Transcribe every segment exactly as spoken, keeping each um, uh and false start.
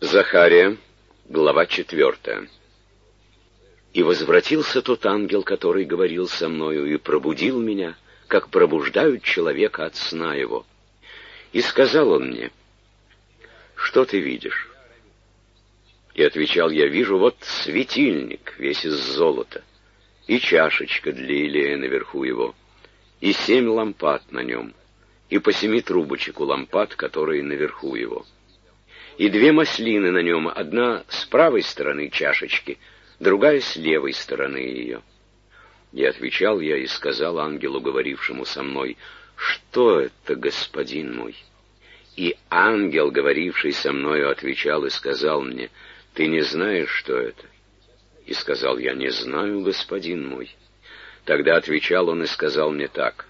Захария, глава четвертая. «И возвратился тот ангел, который говорил со мною, и пробудил меня, как пробуждают человека от сна его. И сказал он мне: что ты видишь? И отвечал я: вижу вот светильник, весь из золота, и чашечка для елея наверху его, и семь лампад на нем, и по семи трубочек у лампад, которые наверху его, и две маслины на нем, одна с правой стороны чашечки, другая с левой стороны ее. И отвечал я и сказал ангелу, говорившему со мной: что это, господин мой? И ангел, говоривший со мною, отвечал и сказал мне: ты не знаешь, что это? И сказал я: не знаю, господин мой. Тогда отвечал он и сказал мне так: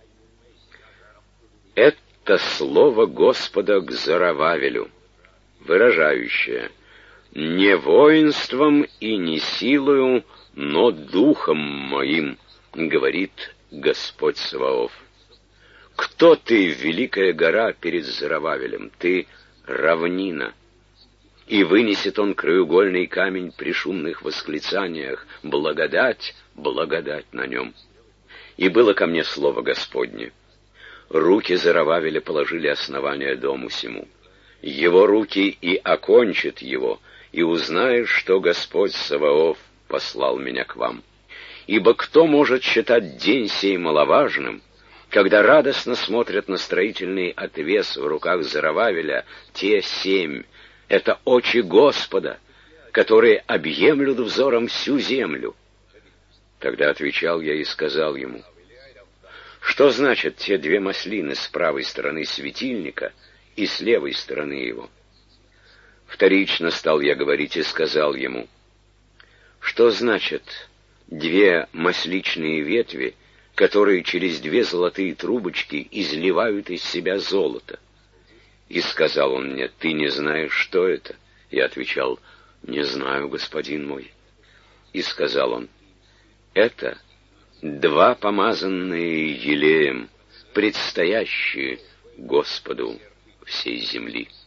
это слово Господа к Зоровавелю, выражающее: не воинством и не силою, но духом моим, говорит Господь Саваоф. Кто ты, великая гора, перед Зоровавелем? Ты равнина. И вынесет он краеугольный камень при шумных восклицаниях: благодать, благодать на нем. И было ко мне слово Господне: руки Зоровавеля положили основание дому сему. Его руки и окончат его, и узнаешь, что Господь Саваоф послал меня к вам. Ибо кто может считать день сей маловажным, когда радостно смотрят на строительный отвес в руках Зоровавеля те семь? Это очи Господа, которые объемлют взором всю землю. Тогда отвечал я и сказал ему: что значат те две маслины с правой стороны светильника и с левой стороны его? Вторично стал я говорить и сказал ему: что значат две масличные ветви, которые через две золотые трубочки изливают из себя золото? И сказал он мне: ты не знаешь, что это? Я отвечал: не знаю, господин мой. И сказал он: это два помазанные елеем, предстоящие Господу всей земли.